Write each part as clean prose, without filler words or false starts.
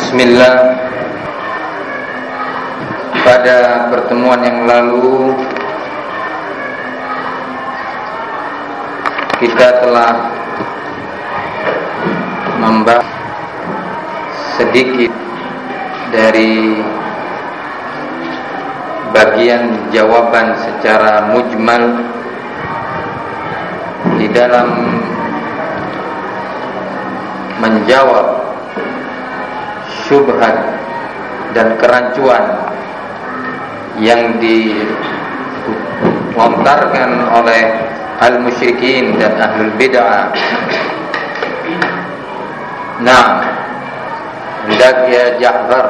Bismillah. Pada pertemuan yang lalu kita telah membahas sedikit dari bagian jawaban secara mujmal di dalam menjawab syubhat dan kerancuan yang dilontarkan oleh al-musyrikin dan ahlul bid'ah. Nah, hendak ya Ja'far,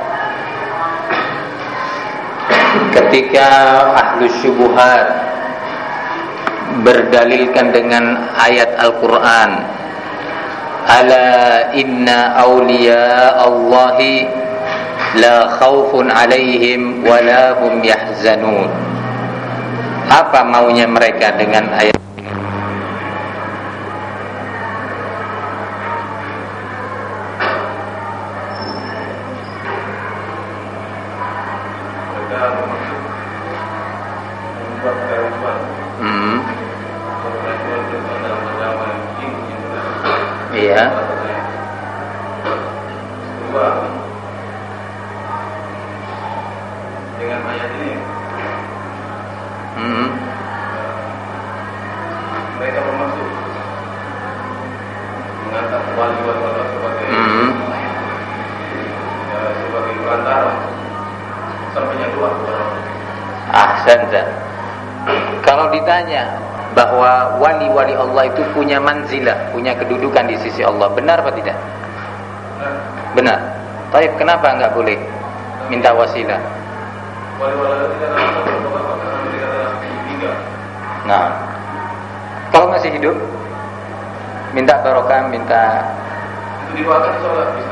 ketika ahlus syubhat berdalilkan dengan ayat Al-Quran, ala inna awliya Allahi la khawfun alaihim wa la hum yahzanun. Apa maunya mereka dengan ayat ini? Iya. Dengan ayat ini, mereka bermaksud mengangkat wali-wali Allah sebagai sebagai perantara sampainya doa kepada Allah. Ahsanta. Kalau ditanya bahwa wali-wali Allah itu punya manzilah, punya kedudukan di sisi Allah, benar apa tidak? Benar. Tapi kenapa enggak boleh minta wasilah? Wali-wali Allah tidak ada karena mereka adalah tiga. Nah, kalau masih hidup, minta barokah, minta itu didoakan sholat bisa.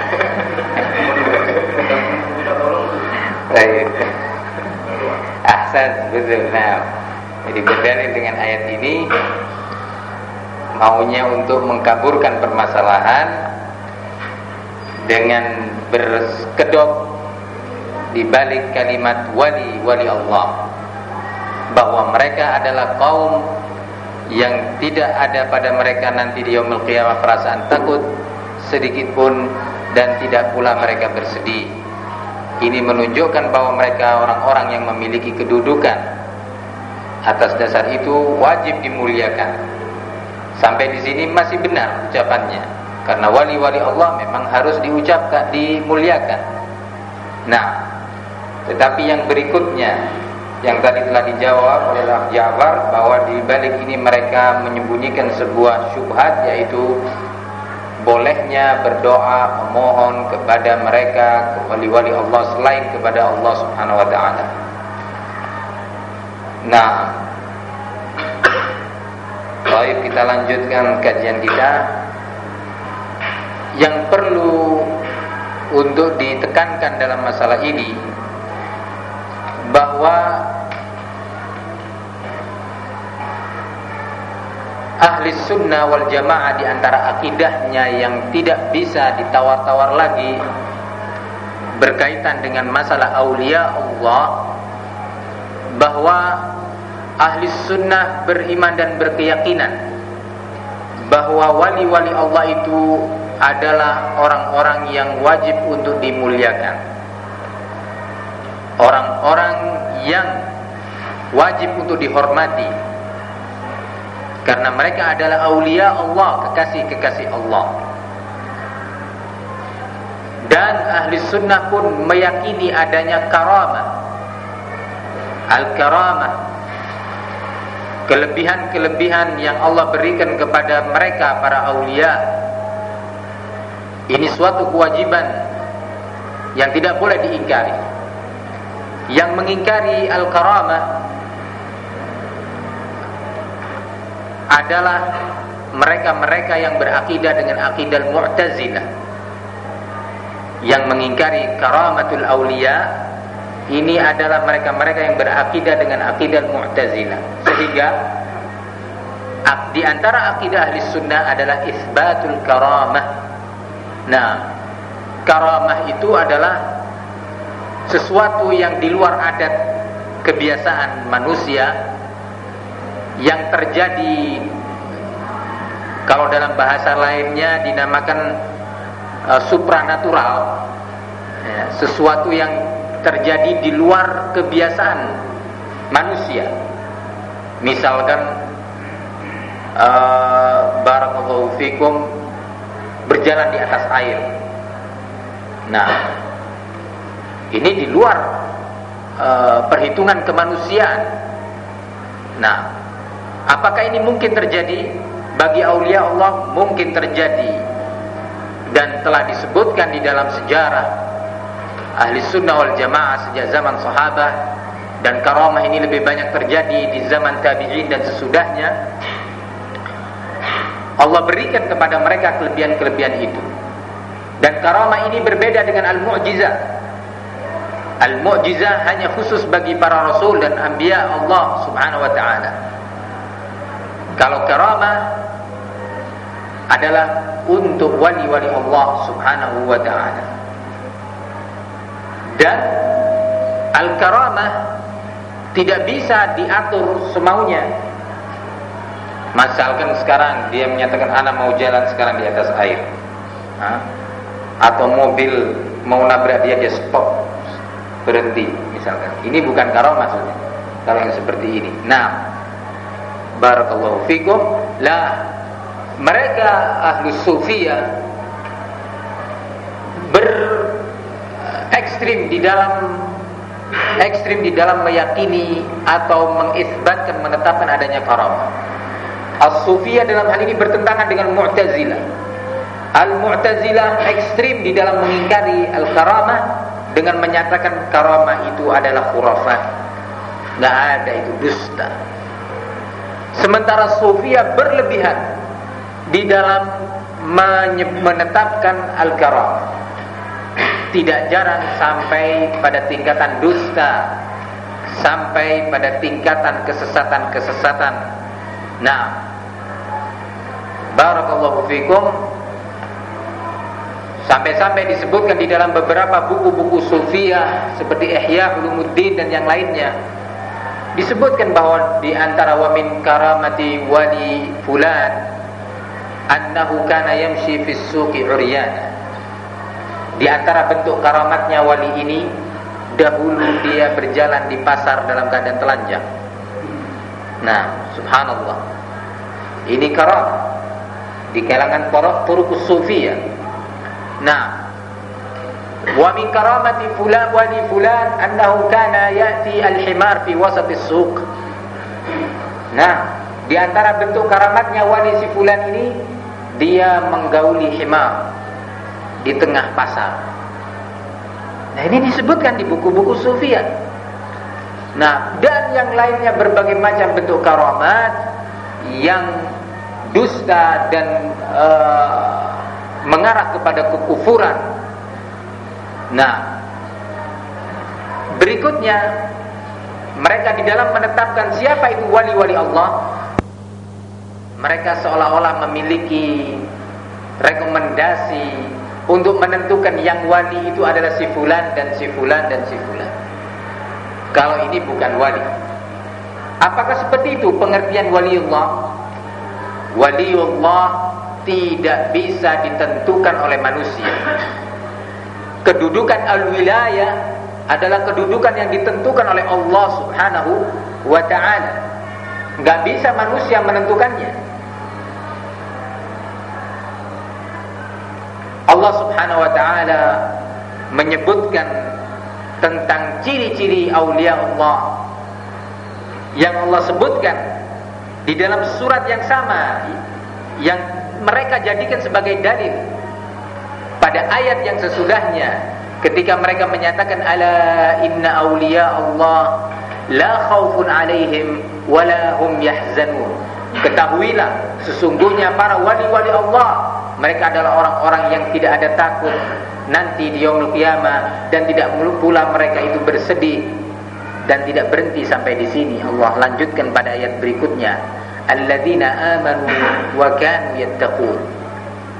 Tidak tolong. Baik. Ahsan, betul. Nah, jadi berdalil dengan ayat ini maunya untuk mengkaburkan permasalahan dengan berkedok di balik kalimat wali-wali Allah, bahwa mereka adalah kaum yang tidak ada pada mereka nanti di yaumul qiyamah perasaan takut sedikit pun, dan tidak pula mereka bersedih. Ini menunjukkan bahwa mereka orang-orang yang memiliki kedudukan. Atas dasar itu wajib dimuliakan. Sampai di sini masih benar ucapannya, karena wali-wali Allah memang harus diucapkan, dimuliakan. Nah, tetapi yang berikutnya yang tadi telah dijawab oleh Ja'far, bahwa di balik ini mereka menyembunyikan sebuah syubhat, yaitu bolehnya berdoa memohon kepada mereka, wali-wali Allah selain kepada Allah Subhanahu wa taala. Nah, baik, kita lanjutkan kajian kita. Yang perlu untuk ditekankan dalam masalah ini, bahwa ahli sunnah wal jamaah di antara akidahnya yang tidak bisa ditawar-tawar lagi berkaitan dengan masalah aulia Allah, bahwa ahli sunnah beriman dan berkeyakinan bahwa wali-wali Allah itu adalah orang-orang yang wajib untuk dimuliakan, orang-orang yang wajib untuk dihormati, karena mereka adalah aulia Allah, kekasih-kekasih Allah. Dan ahli sunnah pun meyakini adanya karamah, al-karamah, kelebihan-kelebihan yang Allah berikan kepada mereka para aulia. Ini suatu kewajiban yang tidak boleh diingkari. Yang mengingkari al-karamah adalah mereka-mereka yang berakidah dengan akidah Mu'tazilah. Yang mengingkari karamatul aulia ini adalah mereka-mereka yang berakidah dengan akidah Mu'tazilah. Sehingga di antara akidah ahli sunnah adalah isbatul karamah. Nah, karamah itu adalah sesuatu yang di luar adat kebiasaan manusia, yang terjadi, kalau dalam bahasa lainnya dinamakan supranatural, ya, sesuatu yang terjadi di luar kebiasaan manusia. Misalkan barakallahu fikum, berjalan di atas air. Nah, ini di luar perhitungan kemanusiaan. Nah, apakah ini mungkin terjadi? Bagi aulia Allah mungkin terjadi, dan telah disebutkan di dalam sejarah ahli sunnah wal jamaah sejak zaman sahabat, dan karamah ini lebih banyak terjadi di zaman tabi'in dan sesudahnya. Allah berikan kepada mereka kelebihan-kelebihan itu, dan karamah ini berbeda dengan al-mu'jizah. Al-mu'jizah hanya khusus bagi para rasul dan anbiya Allah subhanahu wa ta'ala. Kalau karamah adalah untuk wali-wali Allah subhanahu wa ta'ala. Dan al-karamah tidak bisa diatur semaunya. Misalkan sekarang dia menyatakan anak mau jalan sekarang di atas air, atau mobil mau nabrak dia stop, berhenti misalkan. Ini bukan karamah maksudnya kalau yang seperti ini. Nah, barakallahu fikum, mereka ahlu sufiyah ekstrim di dalam meyakini atau mengisbatkan, menetapkan adanya karamah. As-sufiyah dalam hal ini bertentangan dengan Mu'tazilah. Al-Mu'tazilah ekstrim di dalam mengingkari al-karamah dengan menyatakan karamah itu adalah khurafat, nggak ada, itu dusta. Sementara sufiyah berlebihan di dalam menetapkan al-karamah, tidak jarang sampai pada tingkatan dusta, sampai pada tingkatan kesesatan-kesesatan. Nah, barakallahu fikum, sampai-sampai disebutkan di dalam beberapa buku-buku sufiyah seperti Ihya Ulumuddin dan yang lainnya, disebutkan bahwa di antara wa min karamati wali fulan annahu kana yamshi fis suqi uryana. Di antara bentuk karamatnya wali ini, dahulu dia berjalan di pasar dalam keadaan telanjang. Nah, subhanallah, ini karamah di kalangan para turukus sufiyah. Nah, wa min karamati fulan wali fulan annahu kana ya'ti al-himar fi wasat as-suq. Nah, di antara bentuk karamatnya wali si fulan ini, dia menggauli himar di tengah pasar. Nah, ini disebutkan di buku-buku sufiyah. Nah, dan yang lainnya, berbagai macam bentuk karamat yang dusta dan mengarah kepada kekufuran. Nah, berikutnya mereka di dalam menetapkan siapa itu wali-wali Allah, mereka seolah-olah memiliki rekomendasi untuk menentukan yang wali itu adalah si fulan dan si fulan dan si fulan. Kalau ini bukan wali. Apakah seperti itu pengertian waliullah? Waliullah tidak bisa ditentukan oleh manusia. Kedudukan al-wilayah adalah kedudukan yang ditentukan oleh Allah subhanahu wa ta'ala. Gak bisa manusia menentukannya. Allah subhanahu wa ta'ala menyebutkan tentang ciri-ciri aulia Allah yang Allah sebutkan di dalam surat yang sama, yang mereka jadikan sebagai dalil pada ayat yang sesudahnya, ketika mereka menyatakan ala inna aulia Allah la khaufun alaihim wala hum yahzanun. Ketahuilah, sesungguhnya para wali-wali Allah, mereka adalah orang-orang yang tidak ada takut nanti di yaumul qiyamah, dan tidak pula mereka itu bersedih. Dan tidak berhenti sampai di sini. Allah lanjutkan pada ayat berikutnya, alladzina amanu wa kanu yattaqun.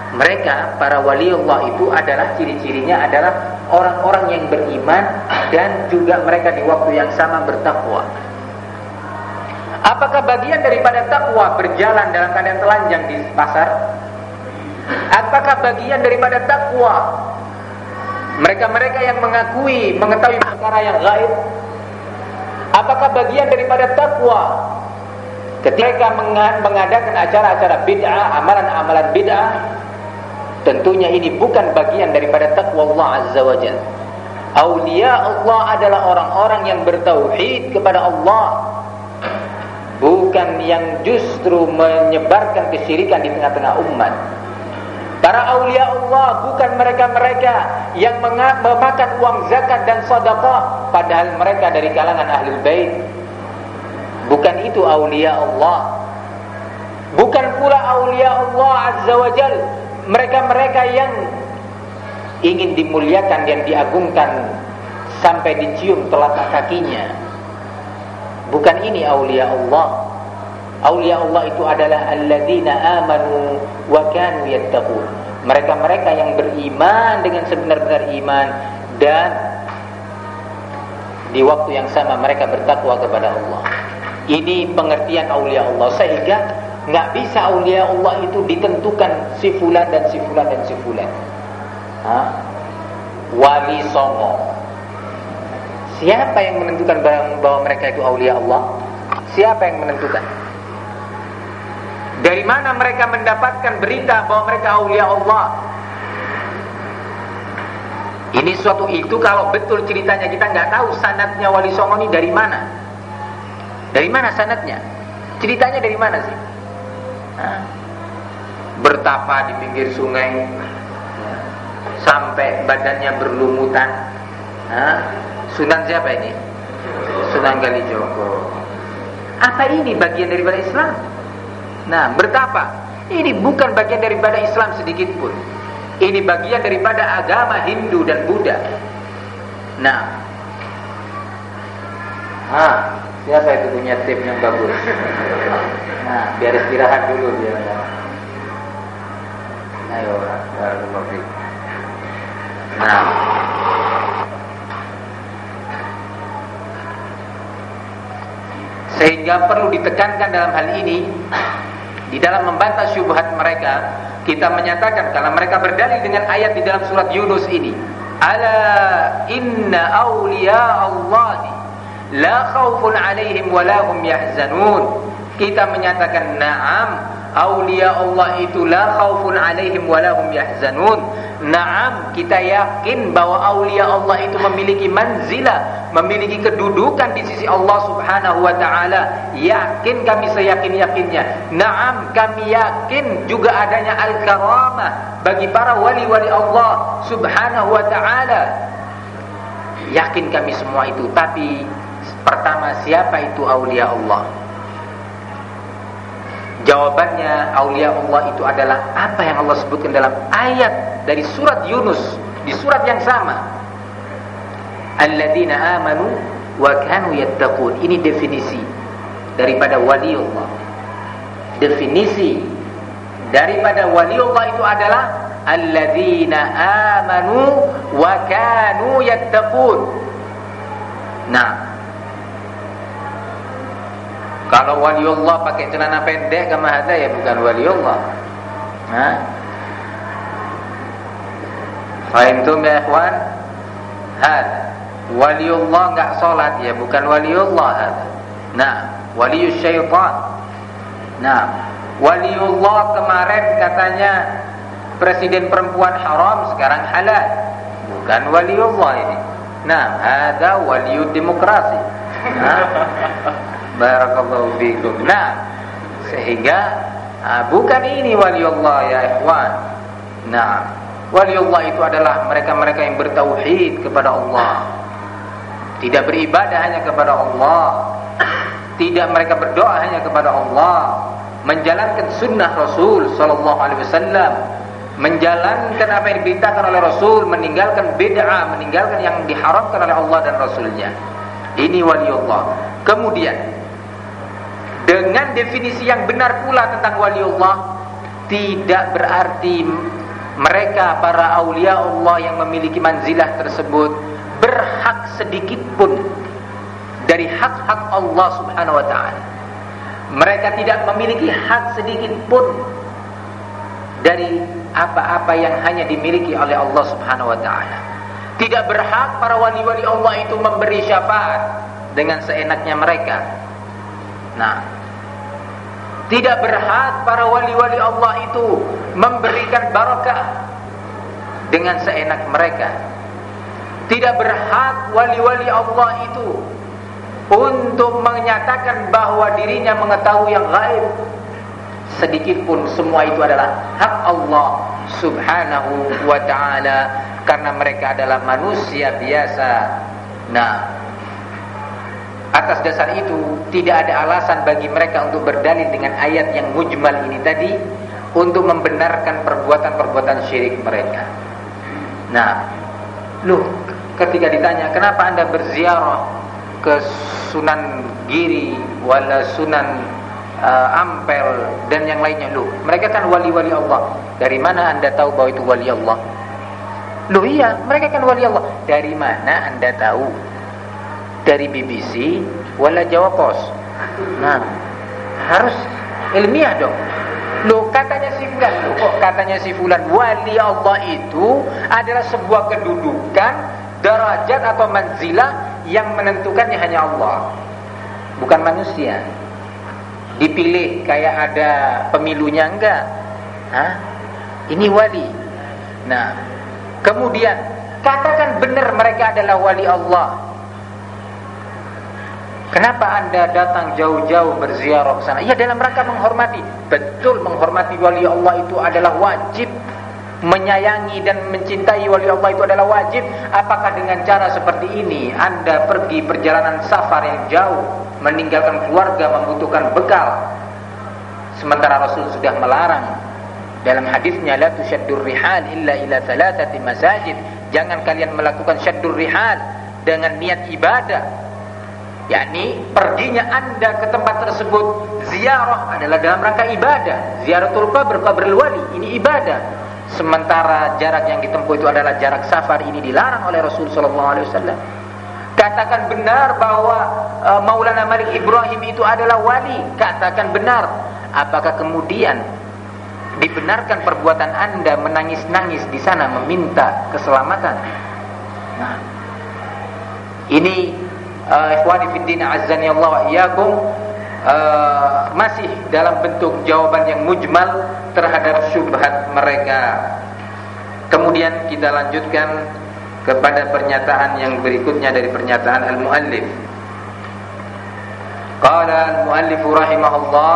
Mereka para waliullah itu adalah ciri-cirinya adalah orang-orang yang beriman dan juga mereka di waktu yang sama bertakwa. Apakah bagian daripada takwa berjalan dalam keadaan telanjang di pasar? Apakah bagian daripada takwa mereka-mereka yang mengetahui perkara yang gaib? Apakah bagian daripada takwa ketika mengadakan acara-acara bid'ah, amalan-amalan bid'ah? Tentunya ini bukan bagian daripada takwa Allah Azza wa Jalla. Aulia Allah adalah orang-orang yang bertauhid kepada Allah, bukan yang justru menyebarkan kesyirikan di tengah-tengah umat. Para aulia Allah bukan mereka-mereka yang memakan uang zakat dan sedekah padahal mereka dari kalangan ahlul bait. Bukan itu aulia Allah. Bukan pula aulia Allah Azza wa Jalla mereka-mereka yang ingin dimuliakan dan diagungkan sampai dicium telapak kakinya. Bukan ini aulia Allah. Aulia Allah itu adalah alladzina amanu wa kanu yattaqun. Mereka-mereka yang beriman dengan sebenar-benar iman dan di waktu yang sama mereka bertakwa kepada Allah. Ini pengertian aulia Allah, sehingga nggak bisa aulia Allah itu ditentukan si fulan dan si fulan dan si fulan. Wali Songo, siapa yang menentukan bahwa mereka itu aulia Allah? Siapa yang menentukan? Dari mana mereka mendapatkan berita bahwa mereka aulia Allah? Ini suatu itu kalau betul ceritanya kita nggak tahu sanadnya Wali Songo ini dari mana? Dari mana sanadnya? Ceritanya dari mana sih? Bertapa di pinggir sungai sampai badannya berlumutan. Sunan siapa ini? Sunan Kalijogo. Apa ini bagian daripada Islam? Nah, bertapa ini bukan bagian daripada Islam sedikit pun. Ini bagian daripada agama Hindu dan Buddha. Nah, siapa itu punya tip yang bagus? Nah, biar istirahat dulu biar. Ayo, barakallahu. Nah, sehingga perlu ditekankan dalam hal ini, di dalam membantah syubhat mereka, kita menyatakan kalau mereka berdalil dengan ayat di dalam surat Yunus ini, ala inna awliya Allahi la khawfun alaihim wa la hum yahzanun. Kita menyatakan na'am, aulia Allah itu la khaufun alaihim wa la hum yahzanun. Na'am, kita yakin bahwa aulia Allah itu memiliki manzilah, memiliki kedudukan di sisi Allah Subhanahu wa taala. Yakin kami seyakin-yakinnya. Na'am, kami yakin juga adanya al-karamah bagi para wali-wali Allah Subhanahu wa taala. Yakin kami semua itu. Tapi pertama, siapa itu aulia Allah? Jawabannya, aulia Allah itu adalah apa yang Allah sebutkan dalam ayat dari surat Yunus, di surat yang sama. Alladzina amanu wa kanu yattaqun. Ini definisi daripada wali Allah. Definisi daripada wali Allah itu adalah alladzina amanu wa kanu yattaqun. Nah, kalau waliullah pakai celana pendek kama hada ya bukan waliullah. Fahimtum ya ikhwan? Waliullah enggak salat ya bukan waliullah hada. Nah, waliyus syaitan. Nah, waliullah kemarin katanya presiden perempuan haram, sekarang halal. Bukan waliullah ini. Nah, hada waliyud demokrasi. Barakallahu fikum. Nah, sehingga bukan ini waliullah ya ikhwan. Nah, waliullah itu adalah mereka-mereka yang bertauhid kepada Allah. Tidak beribadah hanya kepada Allah. Tidak mereka berdoa hanya kepada Allah. Menjalankan sunnah Rasul sallallahu alaihi wasallam. Menjalankan apa yang diperintahkan oleh Rasul, meninggalkan bid'ah, meninggalkan yang diharamkan oleh Allah dan Rasulnya. Ini waliullah. Kemudian dengan definisi yang benar pula tentang waliullah, tidak berarti mereka para aulia Allah yang memiliki manzilah tersebut berhak sedikit pun dari hak-hak Allah Subhanahu wa ta'ala. Mereka tidak memiliki hak sedikit pun dari apa-apa yang hanya dimiliki oleh Allah Subhanahu wa ta'ala. Tidak berhak para wali-wali Allah itu memberi syafaat dengan seenaknya mereka. Nah, tidak berhak para wali-wali Allah itu memberikan barakah dengan seenak mereka. Tidak berhak wali-wali Allah itu untuk menyatakan bahwa dirinya mengetahui yang gaib. Sedikit pun, semua itu adalah hak Allah Subhanahu wa ta'ala, karena mereka adalah manusia biasa. Nah, atas dasar itu tidak ada alasan bagi mereka untuk berdalil dengan ayat yang mujmal ini tadi untuk membenarkan perbuatan-perbuatan syirik mereka. Nah, ketika ditanya kenapa anda berziarah ke Sunan Giri wala Sunan Ampel dan yang lainnya, mereka kan wali-wali Allah. Dari mana anda tahu bahwa itu wali Allah? Iya, mereka kan wali Allah. Dari mana anda tahu? Dari BBC wala Jawa Pos. Nah, harus ilmiah dong. Katanya si fulan, kok katanya si fulan wali Allah itu adalah sebuah kedudukan, derajat atau manzilah yang menentukannya hanya Allah, bukan manusia. Dipilih kayak ada pemilunya, enggak. Ini wali. Nah, kemudian katakan benar mereka adalah wali Allah. Kenapa anda datang jauh-jauh berziarah ke sana? Ya, dalam rangka menghormati. Betul, menghormati wali Allah itu adalah wajib. Menyayangi dan mencintai wali Allah itu adalah wajib. Apakah dengan cara seperti ini anda pergi perjalanan safar yang jauh, meninggalkan keluarga, membutuhkan bekal, sementara Rasul sudah melarang dalam hadisnya, la tusyaddur rihal illa ila thalathati masajid. Jangan kalian melakukan syaddur rihal dengan niat ibadah, yakni perginya anda ke tempat tersebut ziarah adalah dalam rangka ibadah. Ziaratul qabr, qabrul wali, ini ibadah. Sementara jarak yang ditempuh itu adalah jarak safar, ini dilarang oleh Rasul sallallahu alaihi wasallam. Katakan benar bahwa Maulana Malik Ibrahim itu adalah wali. Katakan benar. Apakah kemudian dibenarkan perbuatan anda menangis-nangis di sana meminta keselamatan? Nah, ini ikhwani fiddin azzani Allah wa iyyakum, masih dalam bentuk jawaban yang mujmal terhadap syubhat mereka. Kemudian kita lanjutkan kepada pernyataan yang berikutnya dari pernyataan al-muallif. Qala al-muallif rahimahullah,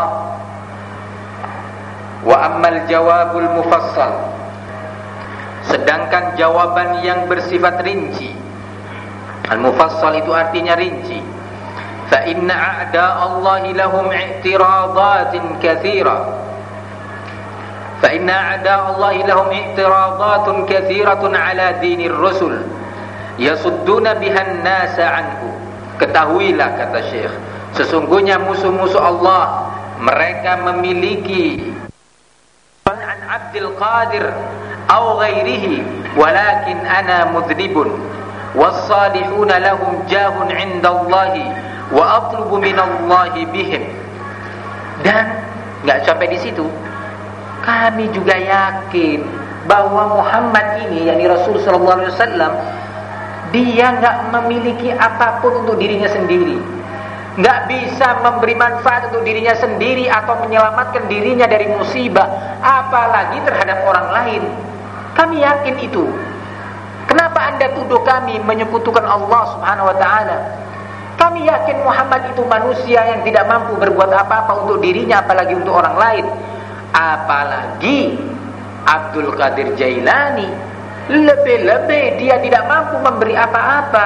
wa ammal jawabul mufassal, sedangkan jawaban yang bersifat rinci. Al-mufassal itu artinya rinci. Fa inna a'da Allah lahum i'tiradatin katsira. Fa inna a'da Allah lahum i'tiradatun katsiratun ala dinir rusul yasudduna biha an-nasa anhu. Ketahuilah, kata Syekh, sesungguhnya musuh-musuh Allah mereka memiliki an Abdul Qadir atau ghairihi, walakin ana mudhnibun was-salihuna lahum jahun 'indallahi wa atlubu minallahi bihim. Dan enggak sampai di situ, kami juga yakin bahwa Muhammad ini, yakni Rasul sallallahu alaihi wasallam, dia enggak memiliki apapun untuk dirinya sendiri. Enggak bisa memberi manfaat untuk dirinya sendiri atau menyelamatkan dirinya dari musibah, apalagi terhadap orang lain. Kami yakin itu. Kenapa anda tuduh kami menyekutukan Allah Subhanahu wa ta'ala? Kami yakin Muhammad itu manusia yang tidak mampu berbuat apa-apa untuk dirinya, apalagi untuk orang lain. Apalagi Abdul Qadir Jailani, lebih-lebih dia tidak mampu memberi apa-apa.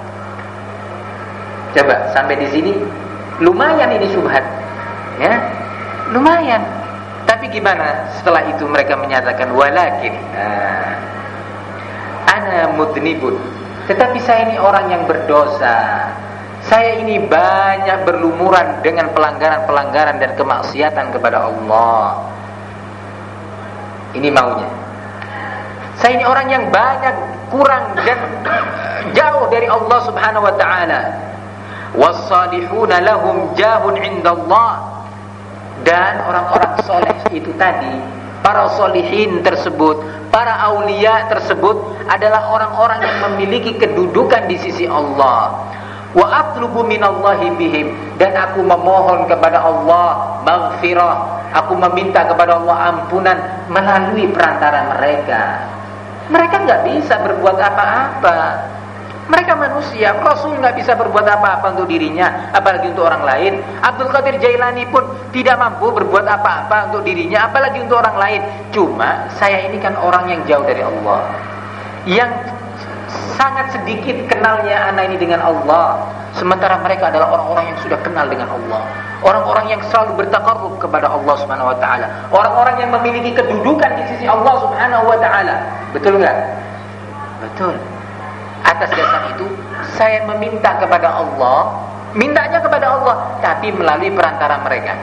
Coba sampai di sini lumayan ini syubhat, ya, lumayan. Tapi gimana setelah itu mereka menyatakan walakin ana mudnibun, tetapi saya ini orang yang berdosa. Saya ini banyak berlumuran dengan pelanggaran-pelanggaran dan kemaksiatan kepada Allah. Ini maunya. Saya ini orang yang banyak kurang dan jauh dari Allah Subhanahu wa taala. Was-salihuna lahum jahun 'indallah. Dan orang-orang soleh itu tadi, para solihin tersebut, para aulia tersebut adalah orang-orang yang memiliki kedudukan di sisi Allah. Wa atlubu minallahi bihim, dan aku memohon kepada Allah maghfirah, aku meminta kepada Allah ampunan melalui perantara mereka. Mereka nggak bisa berbuat apa-apa. Mereka manusia. Rasul nggak bisa berbuat apa-apa untuk dirinya, apalagi untuk orang lain. Abdul Qadir Jailani pun tidak mampu berbuat apa-apa untuk dirinya, apalagi untuk orang lain. Cuma saya ini kan orang yang jauh dari Allah, yang sangat sedikit kenalnya anak ini dengan Allah. Sementara mereka adalah orang-orang yang sudah kenal dengan Allah, orang-orang yang selalu bertaqarrub kepada Allah Subhanahu wa taala, orang-orang yang memiliki kedudukan di sisi Allah Subhanahu wa taala. Betul enggak? Betul. Atas dasar itu saya meminta kepada Allah, mintanya kepada Allah, tapi melalui perantara mereka.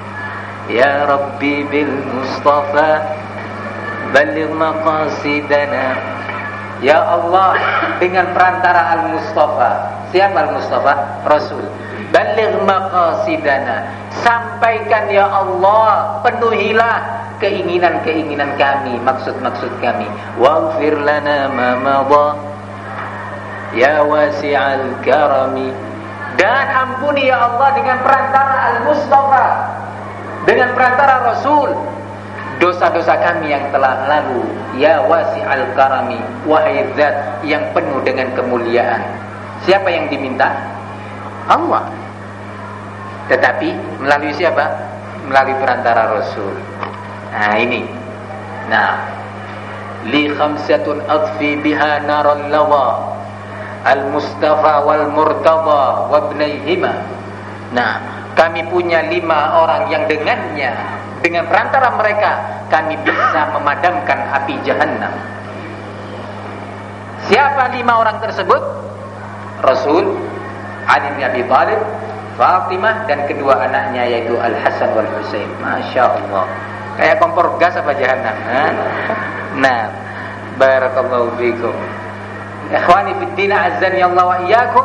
Ya Rabbi bil Mustafa baligh maqasidana. Ya Allah, dengan perantara Al-Mustafa. Siapa Al-Mustafa? Rasul. Baligh maqasidana. Sampaikan ya Allah, penuhilah keinginan-keinginan kami, maksud-maksud kami. Waghfir lana ma madha ya wasi'al karami. Dan ampuni ya Allah dengan perantara Al-Mustafa, dengan perantara Rasul, dosa-dosa kami yang telah lalu. Ya wasi'al karami, wahai zat yang penuh dengan kemuliaan. Siapa yang diminta? Allah. Tetapi melalui siapa? Melalui perantara Rasul. Nah ini. Nah, li khamsatun adfi biha naral lawa al-Mustafa wal Murtada wa ibnaihima. Nah, kami punya 5 orang yang dengannya, dengan perantara mereka kami bisa memadamkan api Jahannam. Siapa 5 orang tersebut? Rasul, Ali bin Abi Thalib, Fatimah, dan kedua anaknya yaitu Al-Hasan wal Husain. Masya Allah, kayak kompor gas apa Jahannam. Nah, barakallahu fikum. Ikhwani fiddin azzani Allah wa iyyakum.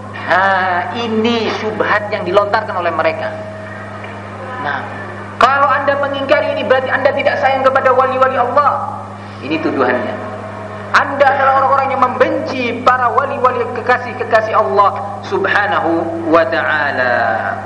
Ini syubhat yang dilontarkan oleh mereka. Nah, kalau Anda mengingkari ini berarti Anda tidak sayang kepada wali-wali Allah. Ini tuduhannya. Anda adalah orang-orang yang membenci para wali-wali kekasih-kekasih Allah Subhanahu wa ta'ala.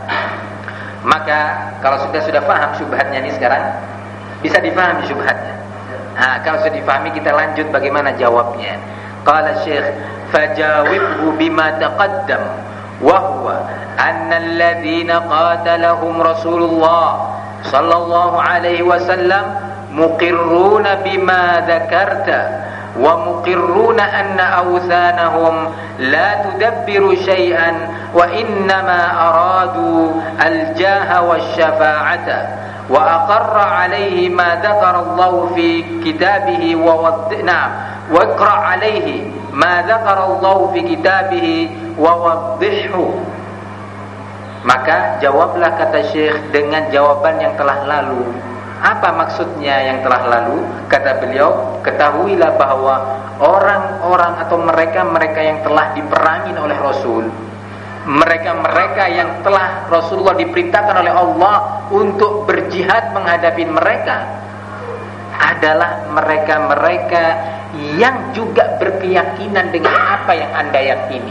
Maka kalau sudah paham syubhatnya ini sekarang, bisa dipahami syubhatnya. Kalau sudah dipahami, kita lanjut bagaimana jawabnya. Qala Syekh, fajawibhu bima taqaddam wa huwa anna alladhina qatalahum Rasulullah sallallahu alaihi wasallam muqirruna bima dzakarta wa muqirruna anna awthanahum la tudabbiru syai'an wa innama aradu al-jaha wasyafa'ata wa aqarra alaihi ma dzakara Allah fi kitabihi wa iqra alaihi ma dzakara Allah fi kitabihi wa waddihhu. Maka jawablah, kata Syekh, dengan jawaban yang telah lalu. Apa maksudnya yang telah lalu? Kata beliau, ketahuilah bahwa orang-orang atau mereka-mereka yang telah diperangi oleh Rasul, mereka-mereka yang telah Rasulullah diperintahkan oleh Allah untuk berjihad menghadapi mereka, adalah mereka-mereka yang juga berkeyakinan dengan apa yang Anda yakini.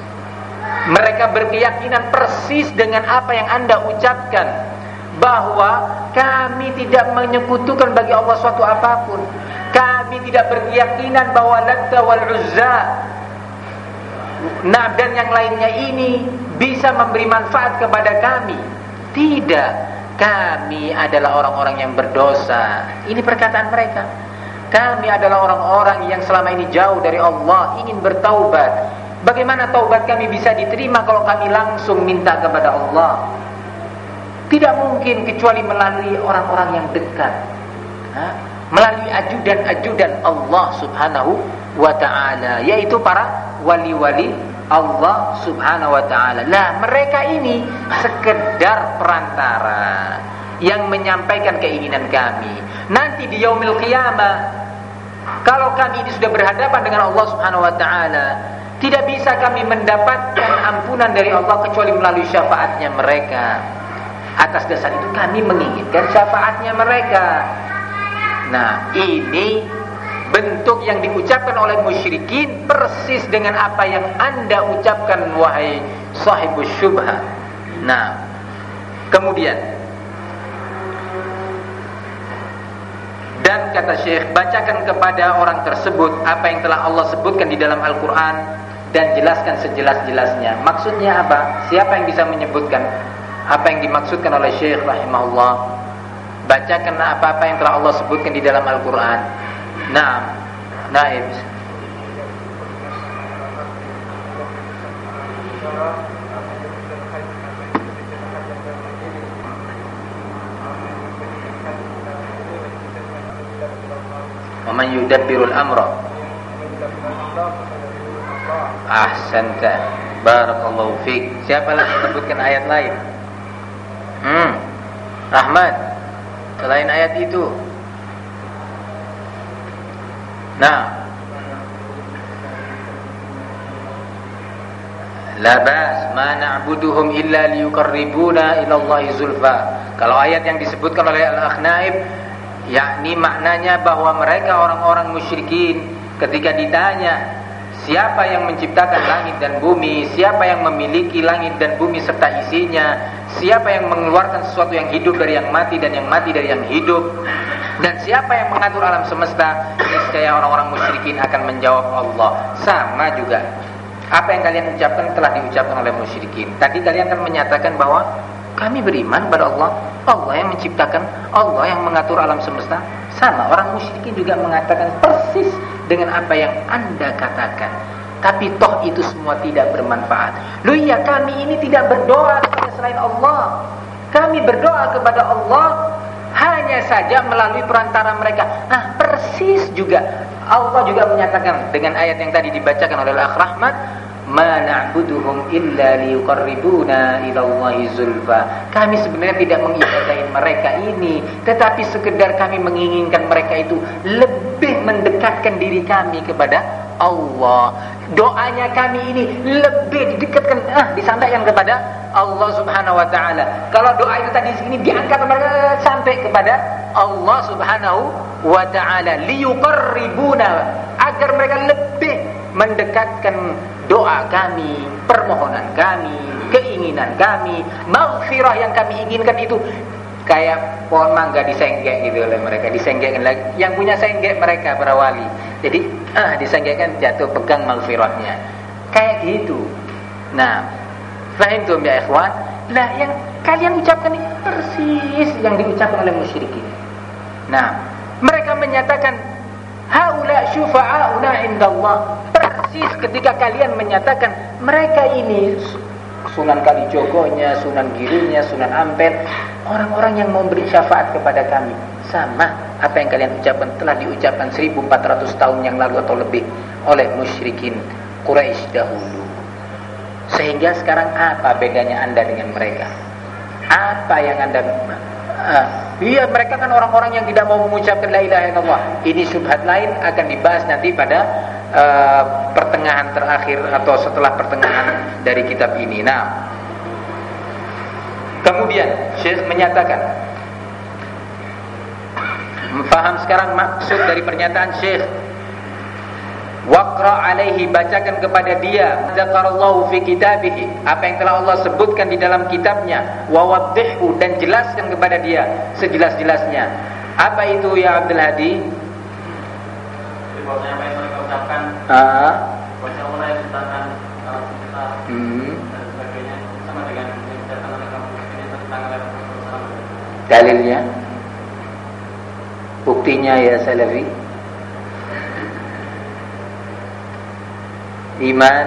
Mereka berkeyakinan persis dengan apa yang Anda ucapkan, bahwa kami tidak menyekutukan bagi Allah suatu apapun. Kami tidak berkeyakinan bahwa Latta wal Uzza, nah, dan yang lainnya ini bisa memberi manfaat kepada kami. Tidak, kami adalah orang-orang yang berdosa. Ini perkataan mereka. Kami adalah orang-orang yang selama ini jauh dari Allah, ingin bertaubat. Bagaimana taubat kami bisa diterima kalau kami langsung minta kepada Allah? Tidak mungkin kecuali melalui orang-orang yang dekat, melalui ajudan-ajudan Allah Subhanahu wa ta'ala, yaitu para wali-wali Allah Subhanahu wa ta'ala. Lah, mereka ini sekedar perantara. yang menyampaikan keinginan kami. Nanti di yaumil qiyamah, kalau kami ini sudah berhadapan dengan Allah Subhanahu wa taala, tidak bisa kami mendapatkan ampunan dari Allah kecuali melalui syafaatnya mereka. Atas dasar itu kami menginginkan syafaatnya mereka. Nah, ini bentuk yang diucapkan oleh musyrikin persis dengan apa yang Anda ucapkan wahai sahibus syubhah. Nah, kemudian dan kata Syekh, bacakan kepada orang tersebut apa yang telah Allah sebutkan di dalam Al-Quran dan jelaskan sejelas-jelasnya. Maksudnya apa? Siapa yang bisa menyebutkan apa yang dimaksudkan oleh Syekh rahimahullah? Bacakan apa-apa yang telah Allah sebutkan di dalam Al-Quran. Nah, Naib. Waman yudabbirul amra. Ahsanta, barakallahu fiik. Siapa lagi sebutkan ayat lain? Rahmat, selain ayat itu. Nah, la bas ma na'buduhum illa liyuqarribuna ila Allahi zulfa. Kalau ayat yang disebutkan oleh Al-Akh Naib, yakni maknanya bahwa mereka orang-orang musyrikin ketika ditanya siapa yang menciptakan langit dan bumi, siapa yang memiliki langit dan bumi serta isinya, siapa yang mengeluarkan sesuatu yang hidup dari yang mati dan yang mati dari yang hidup, dan siapa yang mengatur alam semesta, niscaya orang-orang musyrikin akan menjawab Allah. Sama juga apa yang kalian ucapkan telah diucapkan oleh musyrikin. Tadi kalian kan menyatakan bahwa kami beriman pada Allah, Allah yang menciptakan, Allah yang mengatur alam semesta. Sama, orang musyrikin juga mengatakan persis dengan apa yang Anda katakan. Tapi toh itu semua tidak bermanfaat. Loh iya, kami ini tidak berdoa kepada selain Allah. Kami berdoa kepada Allah hanya saja melalui perantara mereka. Nah, persis juga Allah juga menyatakan dengan ayat yang tadi dibacakan oleh Al-Akh Rahmat, ma na'buduhum illa liyuqarribuna ila Allahi zulfa. Kami sebenarnya tidak mengibadahi mereka ini, tetapi sekedar kami menginginkan mereka itu lebih mendekatkan diri kami kepada Allah. Doanya kami ini lebih didekatkan, disampaikan kepada Allah Subhanahu wa taala. Kalau doa itu tadi sini diangkat mereka sampai kepada Allah Subhanahu wa taala, liyuqarribuna, agar mereka lebih mendekatkan doa kami, permohonan kami, keinginan kami, maghfirah yang kami inginkan itu kayak pohon mangga disenggek gitu oleh mereka, disenggekkan lagi. Yang punya senggek mereka para wali. Jadi disenggekkan, jatuh pegang maghfirahnya. Kayak gitu. Nah, fahimtum ya ikhwan? Lah yang kalian ucapkan ini persis yang diucapkan oleh musyrikin. Nah, mereka menyatakan haula syufa'auna indallah. Persis ketika kalian menyatakan mereka ini Sunan Kalijogonya, Sunan Girinya, Sunan Ampel, orang-orang yang memberi syafaat kepada kami. Sama apa yang kalian ucapkan telah diucapkan 1400 tahun yang lalu atau lebih oleh musyrikin Quraisy dahulu. Sehingga sekarang apa bedanya Anda dengan mereka? Apa yang Anda iya, mereka kan orang-orang yang tidak mau mengucapkan la ilaha illallah. Ini syubhat lain akan dibahas nanti pada pertengahan terakhir atau setelah pertengahan dari kitab ini. Nah, kemudian Syekh menyatakan, faham sekarang maksud dari pernyataan Syekh. Waqra alaihi, bacakan kepada dia, dzakarallahu fi kitabihi, apa yang telah Allah sebutkan di dalam kitabnya, wa waddihhu, dan jelaskan kepada dia sejelas-jelasnya. Apa itu ya Abdul Hadi? Bahwasanya apa yang mereka ucapkan, bahwasanya Allah yang menciptakan alam semesta dan sebagainya, sama dengan yang dikatakan oleh kaum muslimin tentang oleh Rasulullah. Dalilnya, buktinya ya Salafi. Iman,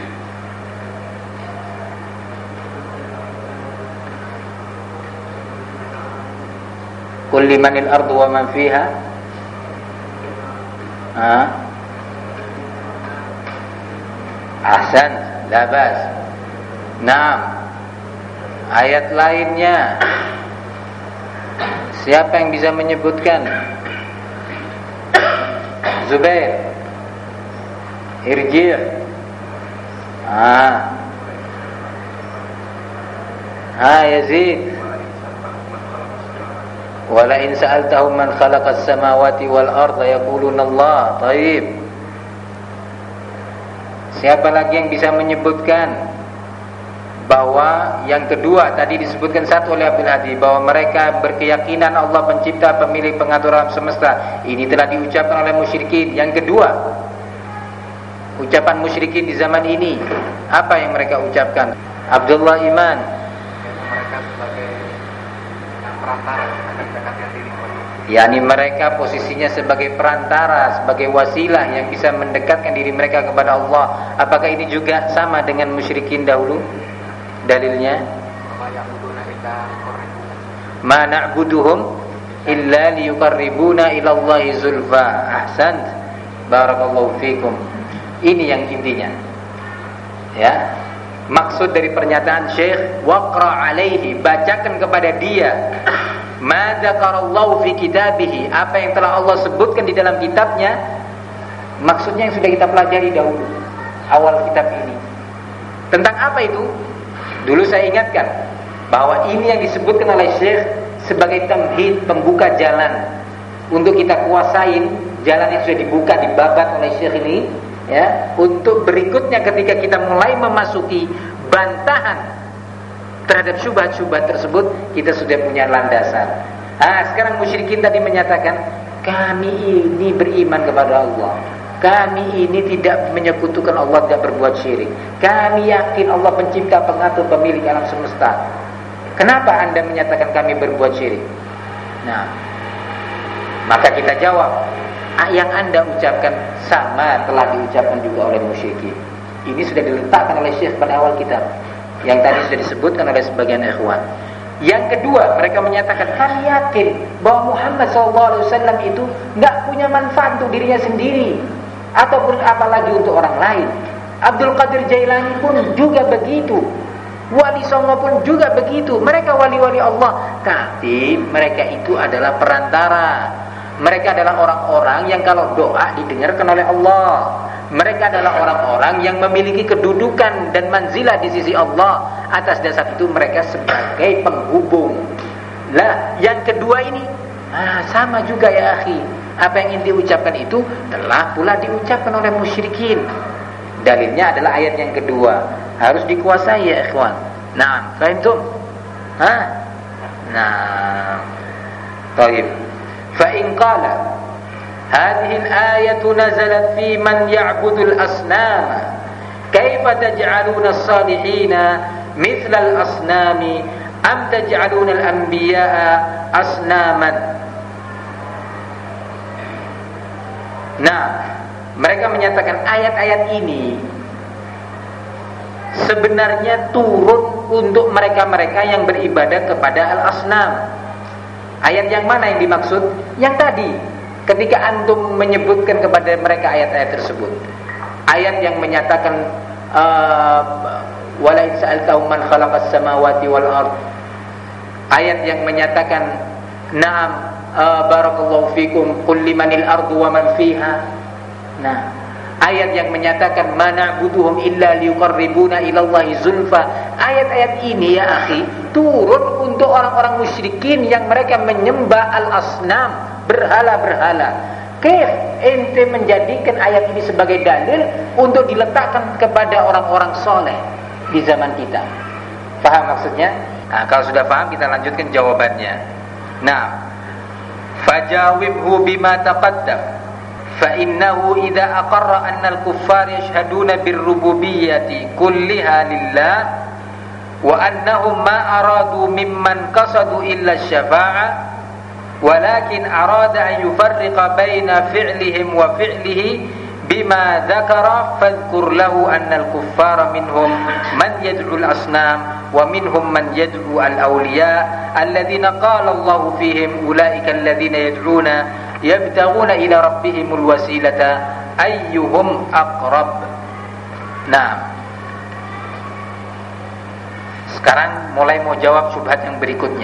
qul limanil ardu wa man fiha. Ahsan, labas. Naam. Ayat lainnya Siapa yang bisa menyebutkan? Zubair, Irji'. Yazid. Wala in sa'altahum man khalaqas samawati wal arda yaquluna Allah. Baik. Siapa lagi yang bisa menyebutkan bahwa yang kedua tadi disebutkan satu oleh Abdul Hadi, bahwa mereka berkeyakinan Allah pencipta, pemilik, pengatur alam semesta. Ini telah diucapkan oleh musyrikin. Yang kedua, ucapan musyrikin di zaman ini, apa yang mereka ucapkan? Abdullah Iman. Mereka sebagai perantara mendekatkan diri. yakni mereka posisinya sebagai perantara, sebagai wasilah yang bisa mendekatkan diri mereka kepada Allah. Apakah ini juga sama dengan musyrikin dahulu? Dalilnya ma na'buduhum illa liyuqarribuna ila Allahi zulfa. Ahsant, barakallahu fikum. Ini yang intinya, ya. Maksud dari pernyataan Syekh, waqra alaihi, bacakan kepada dia ma dzakarallahu fi kitabihi, apa yang telah Allah sebutkan di dalam kitabnya. Maksudnya yang sudah kita pelajari dahulu awal kitab ini. Tentang apa itu? Dulu saya ingatkan bahwa ini yang disebutkan oleh Syekh sebagai tamhid, pembuka jalan untuk kita kuasain jalan yang sudah dibuka, dibabat oleh Syekh ini, ya. Untuk berikutnya ketika kita mulai memasuki bantahan terhadap syubhat-syubhat tersebut, kita sudah punya landasan. Sekarang musyrikin tadi menyatakan, kami ini beriman kepada Allah, kami ini tidak menyekutukan Allah, tidak berbuat syirik, kami yakin Allah pencipta, pengatur, pemilik alam semesta. Kenapa anda menyatakan kami berbuat syirik? Nah, maka kita jawab, yang anda ucapkan sama telah diucapkan juga oleh musyrikin. Ini sudah diletakkan oleh Syekh pada awal kitab, yang tadi sudah disebutkan oleh sebagian ikhwan. Yang kedua, mereka menyatakan kami yakin bahwa Muhammad SAW itu nggak punya manfaat untuk dirinya sendiri, ataupun apalagi untuk orang lain. Abdul Qadir Jailani pun juga begitu, Wali Songo pun juga begitu. Mereka wali-wali Allah, tapi mereka itu adalah perantara. Mereka adalah orang-orang yang kalau doa didengarkan oleh Allah. Mereka adalah orang-orang yang memiliki kedudukan dan manzilah di sisi Allah. Atas dasar itu mereka sebagai penghubung. Lah, yang kedua ini sama juga ya akhi. Apa yang ingin diucapkan itu telah pula diucapkan oleh musyrikin. Dalilnya adalah ayat yang kedua. Harus dikuasai ya ikhwan. Nah, fahimtum? Nah, baik. Fa in qala hadhihi al-ayatu nazalat fi man ya'budu al-asnam, kaifa taj'aluna as-salihina mithla al-asnami am taj'aluna al-anbiya'a asnaman. Nah, mereka menyatakan ayat-ayat ini sebenarnya turun untuk mereka-mereka yang beribadah kepada al-asnam. Ayat yang mana yang dimaksud? Yang tadi, ketika antum menyebutkan kepada mereka ayat-ayat tersebut. Ayat yang menyatakan wala in sa'altahum man khalaqas samawati wal ard. Ayat yang menyatakan na'am barakallahu fikum qul limanil ardu wa man fiha. Nah, ayat yang menyatakan ma na'buduhum illa liyuqarribuna ila Allahi zulfa. Ayat-ayat ini ya akhi turun untuk orang-orang musyrikin yang mereka menyembah al-asnam, berhala-berhala. Kaif ente menjadikan ayat ini sebagai dalil untuk diletakkan kepada orang-orang soleh di zaman kita? Paham maksudnya? Nah, kalau sudah paham kita lanjutkan jawabannya. Nah, fajawibhu bima taqaddam. Fa innahu idza aqarra anna al-kuffar yashhaduna bir-rububiyyati kulliha lillah wa annahum ma aradu mimman qasadu illa asy-syafa'ah walakin arada an yufarriqa baina fi'lihim wa fi'lihi bima dzakara fadhkur lahu anna al-kuffara minhum man yad'u al-asnam wa minhum man yad'u al-awliya alladhina qala Allahu fihim ulaika alladhina yad'una yabtaghuna ila rabbihimul wasilata ayyuhum aqrab. Nah, sekarang mulai mau jawab syubhat yang berikutnya.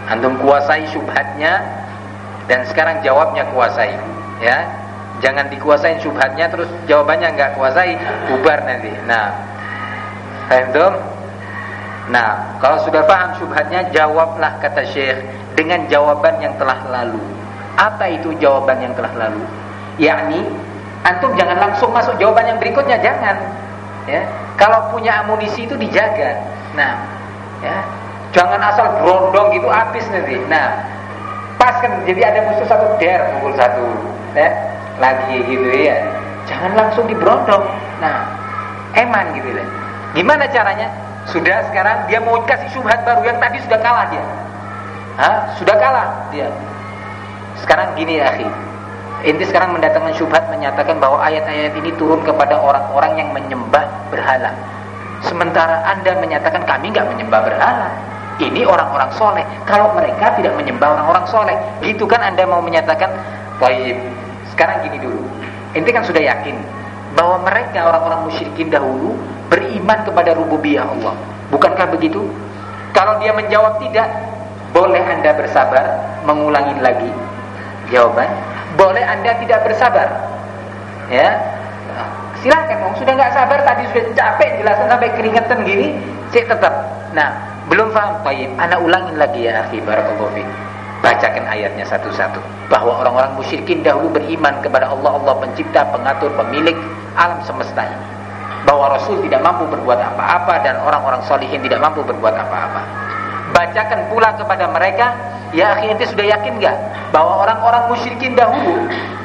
Antum kuasai syubhatnya dan sekarang jawabnya kuasai, ya. Jangan dikuasain syubhatnya terus jawabannya enggak kuasai, bubar nanti. Nah, paham? Nah, kalau sudah paham syubhatnya, jawablah kata Syekh dengan jawaban yang telah lalu. Apa itu jawaban yang telah lalu? Yakni antum jangan langsung masuk jawaban yang berikutnya, jangan. Ya. Kalau punya amunisi itu dijaga. Nah, ya. Jangan asal berondong gitu habis nanti. Nah, pas kan jadi ada musuh satu pukul satu, ya. Lagi gitu ya. Jangan langsung diberondong. Nah, eman gitu lah. Gimana caranya? Sudah sekarang dia mau kasih syubhat baru, yang tadi sudah kalah dia. Sudah kalah dia. Sekarang gini ya, akhi. Inti sekarang mendatangkan syubhat menyatakan bahwa ayat-ayat ini turun kepada orang-orang yang menyembah berhala. Sementara Anda menyatakan kami enggak menyembah berhala. Ini orang-orang soleh. Kalau mereka tidak menyembah orang-orang soleh, gitu kan Anda mau menyatakan? Baik. Sekarang gini dulu. Inti kan sudah yakin bahwa mereka orang-orang musyrikin dahulu beriman kepada rububiyah Allah. Bukankah begitu? Kalau dia menjawab tidak, boleh Anda bersabar, mengulangi lagi jawaban. Boleh Anda tidak bersabar, ya. Silakan, sudah nggak sabar tadi sudah capek jelasan sampai keringetan gini, cek tetap. Nah, belum paham, baik. Ana ulangin lagi ya, akhi, barakallahu fiik. Bacakan ayatnya satu-satu. Bahwa orang-orang musyrikin dahulu beriman kepada Allah, Allah pencipta, pengatur, pemilik alam semesta ini. Bahwa Rasul tidak mampu berbuat apa-apa dan orang-orang solihin tidak mampu berbuat apa-apa. Bacakan pula kepada mereka, ya akhi, ente sudah yakin enggak bahwa orang-orang musyrikin dahulu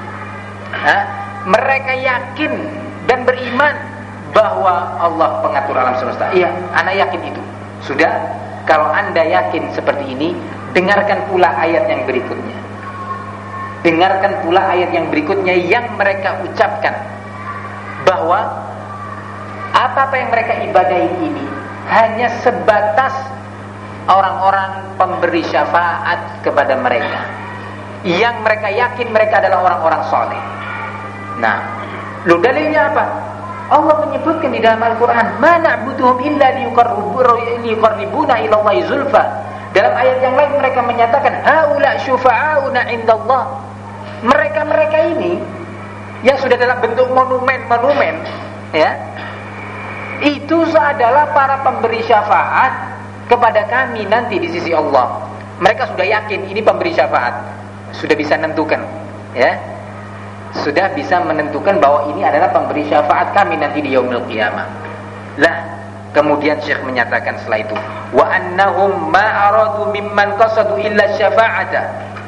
mereka yakin dan beriman bahwa Allah pengatur alam semesta? Iya, ana yakin itu. Sudah, kalau Anda yakin seperti ini, dengarkan pula ayat yang berikutnya. Dengarkan pula ayat yang berikutnya yang mereka ucapkan bahwa apa-apa yang mereka ibadahi ini hanya sebatas orang-orang pemberi syafaat kepada mereka, yang mereka yakin mereka adalah orang-orang soleh. Nah, lu dalilnya apa? Allah menyebutkan di dalam Al-Quran, ma na'buduhum illa liyuqarribuna ila Allahi zulfa. Dalam ayat yang lain mereka menyatakan, haula syufa'auna indallah. Mereka-mereka ini yang sudah dalam bentuk monumen-monumen, ya, itu adalah para pemberi syafaat kepada kami nanti di sisi Allah. Mereka sudah yakin ini pemberi syafaat, sudah bisa menentukan, ya, sudah bisa menentukan bahwa ini adalah pemberi syafaat kami nanti di yaumil qiyamah. Lah, kemudian Syekh menyatakan setelah itu, wa annahum ma aradu mimman qasadu illa syafa'ata.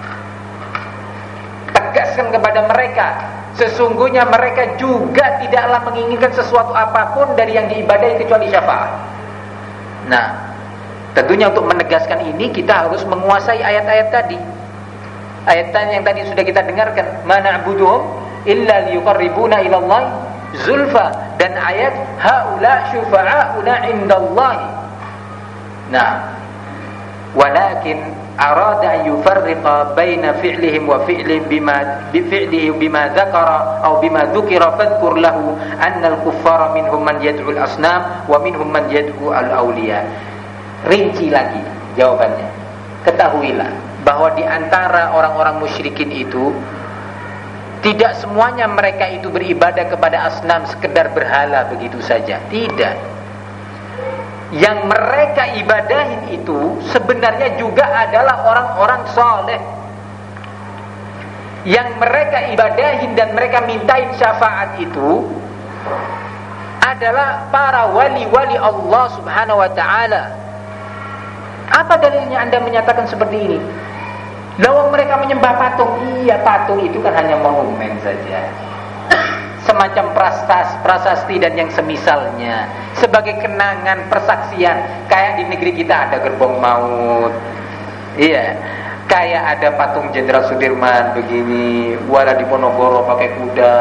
Tegaskan kepada mereka, sesungguhnya mereka juga tidaklah menginginkan sesuatu apapun dari yang diibadahi kecuali syafaat. Nah, tentunya untuk menegaskan ini kita harus menguasai ayat-ayat tadi. Ayat yang tadi sudah kita dengarkan, ma na'buduhum illa liyuqarribuna ila Allah zulfa, dan ayat haula syufa'auna indallahi. Nah, walakin arada an yufarriqa baina fi'lihim wa fi'lihim bima dzakara aw bima dzukira fadhkur lahu anna al-kuffara minhum man yad'u al-asnam wa minhum man yad'u al-awliya. Rinci lagi jawabannya. Ketahuilah bahwa di antara orang-orang musyrikin itu tidak semuanya mereka itu beribadah kepada asnam sekedar berhala begitu saja. Tidak. Yang mereka ibadahin itu sebenarnya juga adalah orang-orang soleh. Yang mereka ibadahin dan mereka mintain syafaat itu adalah para wali-wali Allah subhanahu wa ta'ala. Apa dalilnya Anda menyatakan seperti ini? Lawang mereka menyembah patung. Iya, patung itu kan hanya monumen saja, semacam prasasti dan yang semisalnya, sebagai kenangan persaksian. Kayak di negeri kita ada gerbong maut, iya, kayak ada patung Jenderal Sudirman begini, wala di Ponorogo pakai kuda,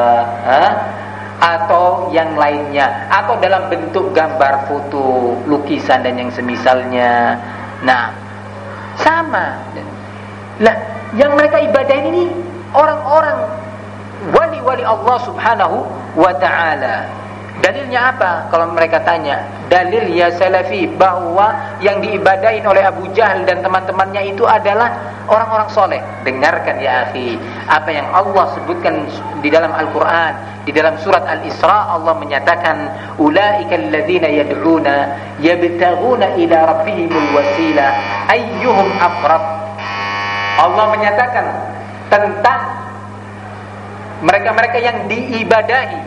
atau yang lainnya, atau dalam bentuk gambar, foto, lukisan dan yang semisalnya. Nah, sama. Lah, yang mereka ibadahin ini orang-orang wali-wali Allah subhanahu wa ta'ala. Dalilnya apa? Kalau mereka tanya, dalil ya salafi bahwa yang diibadahin oleh Abu Jahal dan teman-temannya itu adalah orang-orang soleh. Dengarkan ya akhi, apa yang Allah sebutkan di dalam Al-Quran, di dalam surat Al-Isra. Allah menyatakan, ulaika alladzina yad'una yabtaghuna ila rabbihimul wasila ayyuhum aqrab. Allah menyatakan tentang mereka-mereka yang diibadahi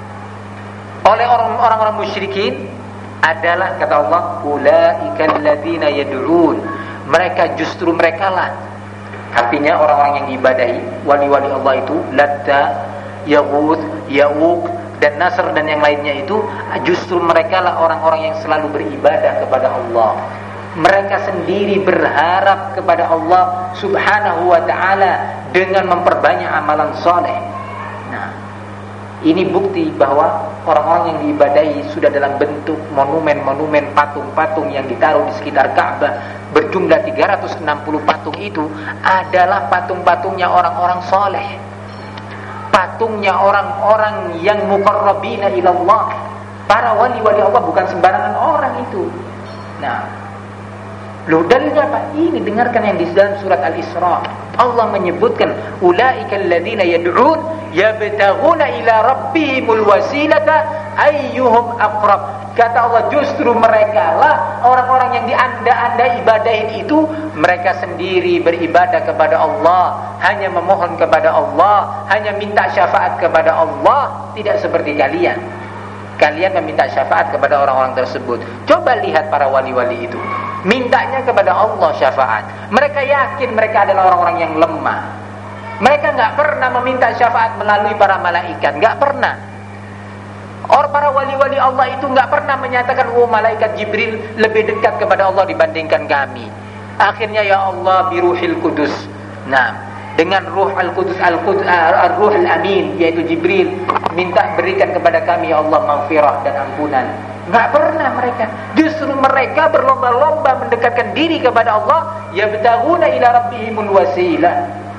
oleh orang-orang musyrikin adalah, kata Allah, ulaikal ladzina yad'un. Mereka justru merekalah, artinya orang-orang yang diibadahi wali-wali Allah itu, Latta, Yaghut, Ya'uq dan Nasr dan yang lainnya itu, justru merekalah orang-orang yang selalu beribadah kepada Allah. Mereka sendiri berharap kepada Allah Subhanahu wa ta'ala dengan memperbanyak amalan soleh. Nah, ini bukti bahwa orang-orang yang diibadahi sudah dalam bentuk monumen-monumen, patung-patung yang ditaruh di sekitar Ka'bah berjumlah 360 patung itu adalah patung-patungnya orang-orang soleh, patungnya orang-orang yang muqarrabina ilallah, para wali-wali Allah, bukan sembarangan orang itu. Nah, loh, dalilnya apa? Ini dengarkan yang di dalam surat Al-Isra. Allah menyebutkan ulaikal ladzina yad'un yabtaghuna ila rabbihimul wasilata ayyuhum aqrab. Kata Allah, justru mereka lah orang-orang yang dianda-anda ibadahin itu, mereka sendiri beribadah kepada Allah, hanya memohon kepada Allah, hanya minta syafaat kepada Allah. Tidak seperti kalian. Kalian meminta syafaat kepada orang-orang tersebut. Coba lihat para wali-wali itu, mintanya kepada Allah syafaat. Mereka yakin mereka adalah orang-orang yang lemah. Mereka gak pernah meminta syafaat melalui para malaikat, gak pernah. Orang para wali-wali Allah itu gak pernah menyatakan, oh malaikat Jibril lebih dekat kepada Allah dibandingkan kami. Akhirnya ya Allah biruhil kudus. Nah, dengan ruh al-Qudus, ar-ruh al-amin, yaitu Jibril, minta berikan kepada kami ya Allah maghfirah dan ampunan. Enggak pernah mereka. Justru mereka berlomba-lomba mendekatkan diri kepada Allah, yabtaghuna ila rabbihimul wasilah.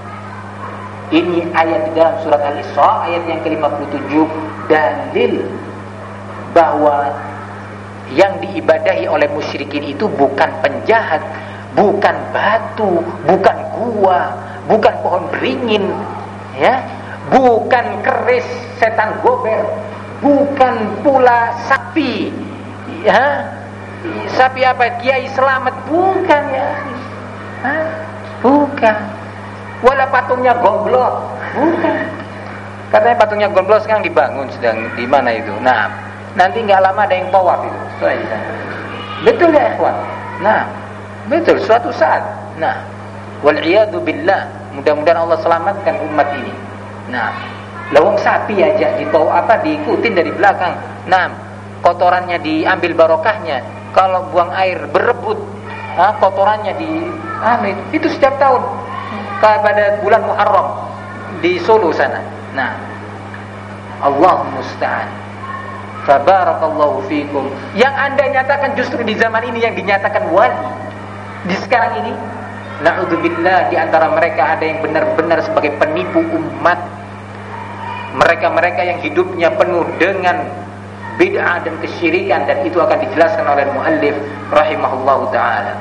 Ini ayat di dalam surat Al-Isra, ayat yang ke-57, dalil bahwa yang diibadahi oleh musyrikin itu bukan penjahat, bukan batu, bukan gua, bukan pohon beringin, ya, bukan keris setan gober, bukan pula sapi, ya, sapi apa, Kiai Selamat, bukan ya, bukan. Wala patungnya Gomblok, bukan. Katanya patungnya Gomblok sekarang dibangun, sedang di mana itu? Nah, nanti nggak lama ada yang tawaf itu. Betul ya, ikhwan? Nah, betul, suatu saat. Nah, wal'iyadu billah, mudah-mudahan Allah selamatkan umat ini. Nah, lawang sapi aja diikutin dari belakang. Nah, kotorannya diambil barokahnya. Kalau buang air berebut, kotorannya itu setiap tahun pada bulan Muharram di Solo sana. Nah, Allah musta'an. Fabarakallahu fikum. Yang Anda nyatakan justru di zaman ini yang dinyatakan wali. Di sekarang ini, na'udzubillah, di antara mereka ada yang benar-benar sebagai penipu umat. Mereka-mereka yang hidupnya penuh dengan bid'ah dan kesyirikan, dan itu akan dijelaskan oleh muallif rahimahullahu ta'ala.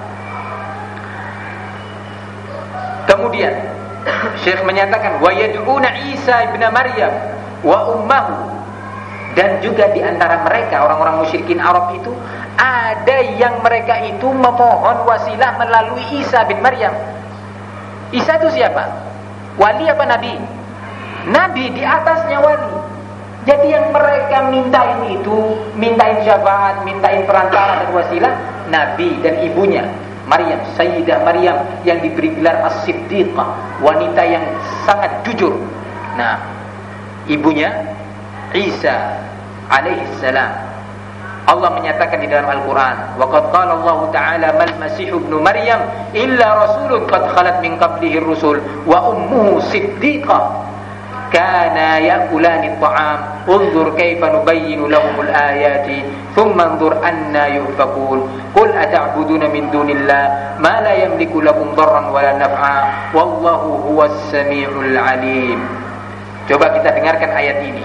Kemudian Syekh menyatakan wa yad'una Isa ibn Maryam wa ummahu, dan juga di antara mereka orang-orang musyrikin Arab itu ada yang mereka itu memohon wasilah melalui Isa bin Maryam. Isa itu siapa? Wali apa nabi? Nabi, di atasnya wali. Jadi yang mereka mintain itu, mintain syafaat, mintain perantara dan wasilah, nabi dan ibunya Maryam, Sayyidah Maryam, yang diberi gelar As-Siddiqah, wanita yang sangat jujur. Nah, ibunya Isa alaihi salam. Allah menyatakan di dalam Al-Quran, wa qad qala Allah Ta'ala mal Masih ibnu Maryam illa rasulun qad khalat min qablihi ar-rusul wa ummuhu siddiqah kana ya'kulani at-ta'am unzur kayfa nubayyinu lahumul ayati thumma anzur anna yufakun qul ata'buduna min dunillah ma la yamliku lakum darran wala naf'a wallahu huwas samiul alim. Coba kita dengarkan ayat ini.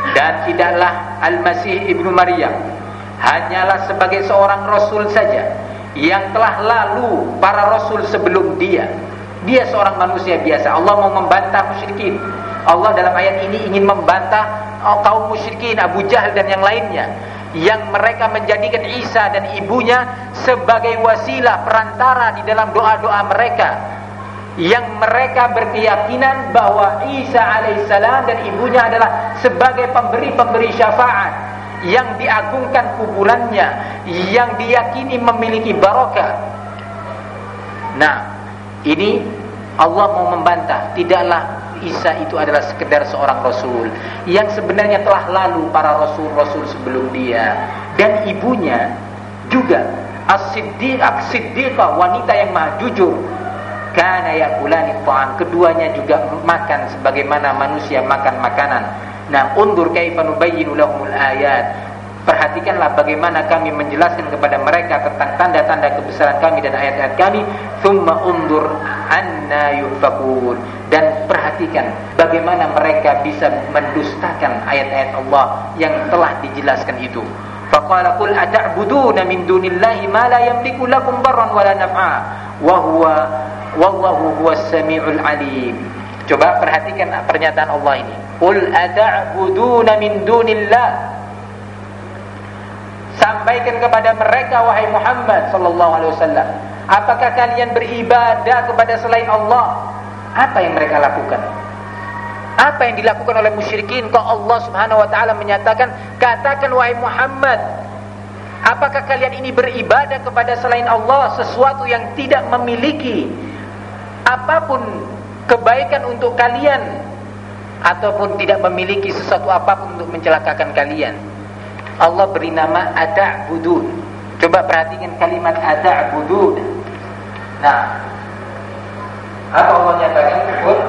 dan tidaklah Al-Masih Ibnu Maryam hanyalah sebagai seorang rasul saja yang telah lalu para rasul sebelum dia. Dia seorang manusia biasa. Allah mau membantah musyrikin. Allah dalam ayat ini ingin membantah kaum musyrikin, Abu Jahal dan yang lainnya, yang mereka menjadikan Isa dan ibunya sebagai wasilah, perantara di dalam doa-doa mereka, yang mereka berkeyakinan bahwa Isa alaihissalam dan ibunya adalah sebagai pemberi syafaat, yang diagungkan kuburannya, yang diyakini memiliki barokah. Nah, ini Allah mau membantah, tidaklah Isa itu adalah sekedar seorang rasul yang sebenarnya telah lalu para rasul-rasul sebelum dia, dan ibunya juga as-siddiqah, wanita yang maha jujur, kana yakulani ta'am, keduanya juga makan sebagaimana manusia makan makanan. Nah, undur kaifa nubayyinu lahumul ayat, perhatikanlah bagaimana kami menjelaskan kepada mereka tentang tanda-tanda kebesaran kami dan ayat-ayat kami. Tsumma undur anna yufakun, dan perhatikan bagaimana mereka bisa mendustakan ayat-ayat Allah yang telah dijelaskan itu. Faqala qul ata'buduna min dunillahi ma la yamliku lakum darran wala naf'a wa huwa wallahu huwas samiul alim. Coba perhatikan pernyataan Allah ini. Qul ata'buduna min dunillah, sampaikan kepada mereka wahai Muhammad sallallahu alaihi wasallam, apakah kalian beribadah kepada selain Allah? Apa yang mereka lakukan? Apa yang dilakukan oleh musyrikin? Kok Allah Subhanahu wa taala menyatakan, katakan wahai Muhammad, apakah kalian ini beribadah kepada selain Allah, sesuatu yang tidak memiliki apapun kebaikan untuk kalian, ataupun tidak memiliki sesuatu apapun untuk mencelakakan kalian? Allah beri nama ata'budun. Coba perhatikan kalimat ata'budun. Nah, apa Allah nyatakan? Kufur.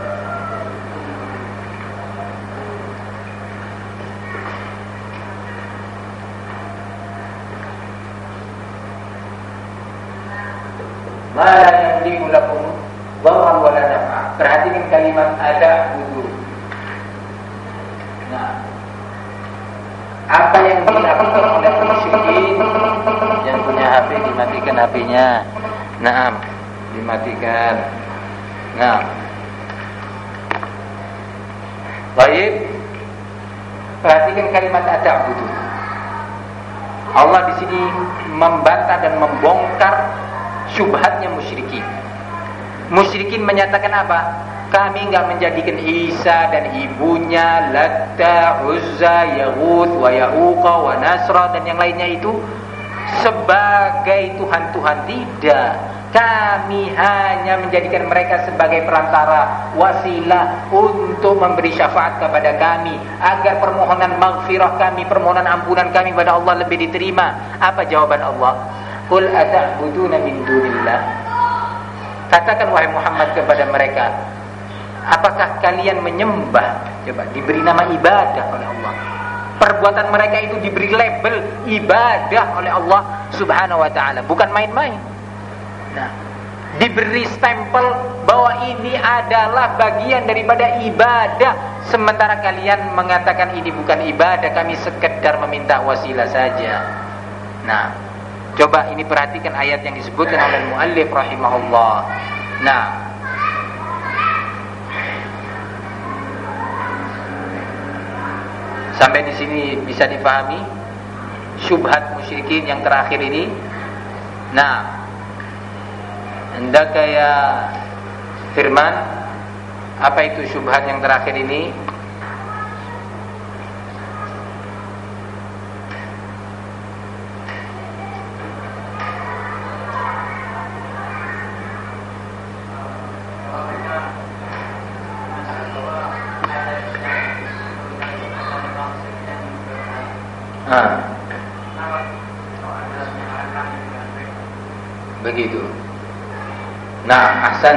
Ma la yamliku lakum dharran wa la naf'a. Perhatikan kalimat ata'budun. Nah, apa yang dilakukan oleh musyrikin? Yang punya HP dimatikan HP-nya. Naam, dimatikan. Nah, baik. Perhatikan kalimat ata'budu. Allah di sini membantah dan membongkar syubhatnya musyrikin. Musyrikin menyatakan apa? Kami enggak menjadikan Isa dan ibunya Latta, Uzza, Yaghut, wa Ya'uqa, wa Nasra dan yang lainnya itu sebagai Tuhan-Tuhan. Tidak. Kami hanya menjadikan mereka sebagai perantara, wasilah untuk memberi syafaat kepada kami, agar permohonan maghfirah kami, permohonan ampunan kami pada Allah lebih diterima. Apa jawaban Allah? Qul ata'buduna min dunillah. Katakan wahai Muhammad kepada mereka, apakah kalian menyembah? Coba, diberi nama ibadah oleh Allah. Perbuatan mereka itu diberi label ibadah oleh Allah Subhanahu wa ta'ala, bukan main-main. Nah, diberi stempel bahwa ini adalah bagian daripada ibadah, sementara kalian mengatakan ini bukan ibadah, kami sekedar meminta wasilah saja. Nah, coba ini perhatikan ayat yang disebutkan oleh muallif rahimahullah. Nah, sampai di sini bisa dipahami syubhat musyrikin yang terakhir ini. Nah, hendaknya ya firman, apa itu syubhat yang terakhir ini? Begitu. Nah, ahsan.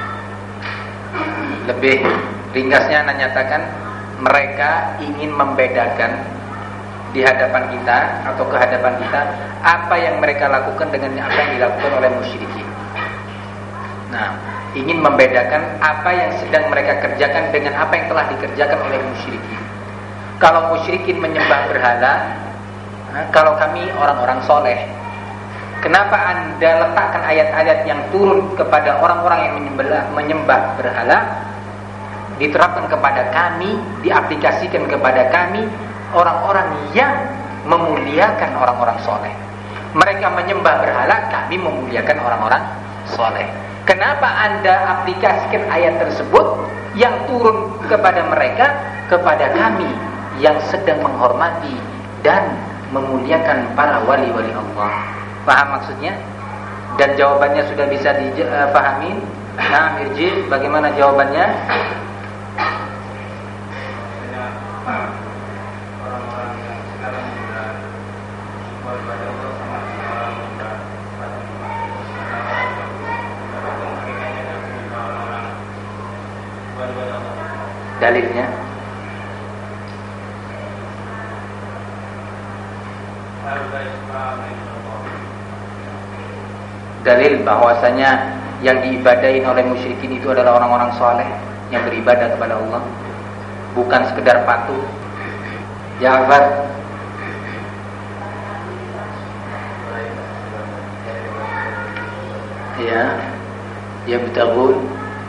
Lebih ringkasnya nyatakan mereka ingin membedakan di hadapan kita atau ke hadapan kita apa yang mereka lakukan dengan apa yang dilakukan oleh musyrikin. Nah, ingin membedakan apa yang sedang mereka kerjakan dengan apa yang telah dikerjakan oleh musyrikin. kalau musyrikin menyembah berhala, kalau kami orang-orang soleh. Kenapa Anda letakkan ayat-ayat yang turun kepada orang-orang yang menyembah berhala diterapkan kepada kami, diaplikasikan kepada kami, orang-orang yang memuliakan orang-orang soleh? Mereka menyembah berhala, kami memuliakan orang-orang soleh. Kenapa Anda aplikasikan ayat tersebut yang turun kepada mereka kepada kami yang sedang menghormati dan memuliakan para wali-wali Allah? Paham maksudnya? Dan jawabannya sudah bisa dipahami? Nah, Mirji, bagaimana jawabannya? Orang-orang yang sekarang sudah berpada Allah sama orang sudah dalilnya? Dalil bahwasanya yang diibadahin oleh musyrikin itu adalah orang-orang soleh yang beribadah kepada Allah, bukan sekedar patung. Ja'far. Ya bertabun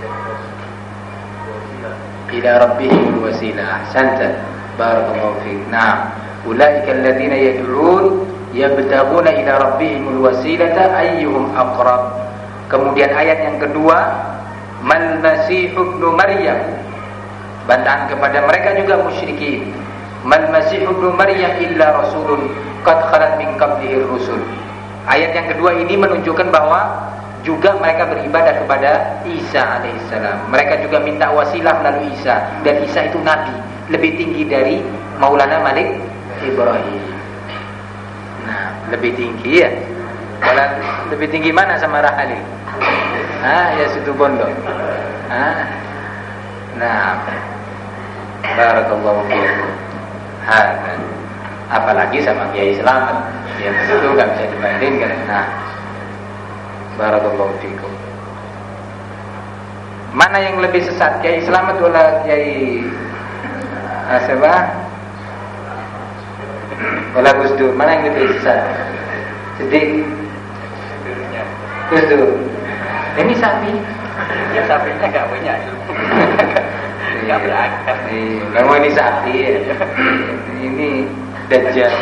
ila rabbihim wasilah. Ahsanta, barakallahu fiik. Nah, ulaika alladziina yad'uun yabtaguna ila rabbihimul wasilata ayyuhum aqrab. Kemudian ayat yang kedua, mal masih ibnu maryam, bantahan kepada mereka juga musyrikin. Mal masih ibnu maryam illa rasulun qad khalat min qablihi rusul. Ayat yang kedua ini menunjukkan bahwa juga mereka beribadah kepada Isa alaihissalam. Mereka juga minta wasilah melalui Isa, dan Isa itu nabi, lebih tinggi dari Maulana Malik Ibrahim. Nah, lebih tinggi ya. Kalau lebih tinggi mana sama Rahali? Ya situ Bondo. Nah, barakallahu fiikum. Apalagi sama Kiai Slamet, yang itu nggak bisa dibandingkan. Nah, barakallahu fiikum. Mana yang lebih sesat, Kiai Slamet atau Kiai Aseba? Wala Gus Dur, mana yang lebih sesat? Jadi Gus Dur. Ini sapi. Ya sapinya nggak punya ilmu. Nggak berakal. Kamu ini sapi ya. Ini dajjal.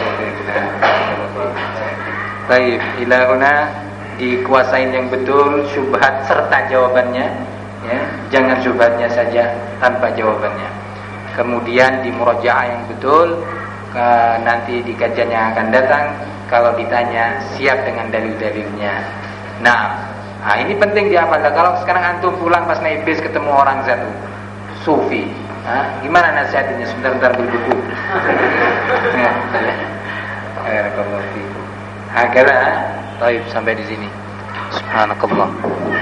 Baik, ilahuna dikuasain yang betul, syubhat serta jawabannya, ya. Jangan syubhatnya saja tanpa jawabannya. Kemudian di murojaah yang betul, nanti di kajian yang akan datang, kalau ditanya siap dengan dalil-dalilnya. Nah, ini penting dihafal. Kalau sekarang antum pulang pas naik bis ketemu orang satu sufi, gimana nasihatnya? Sebentar beli buku. Barakallahu fiikum. Baik, sampai di sini. Subhanakallah.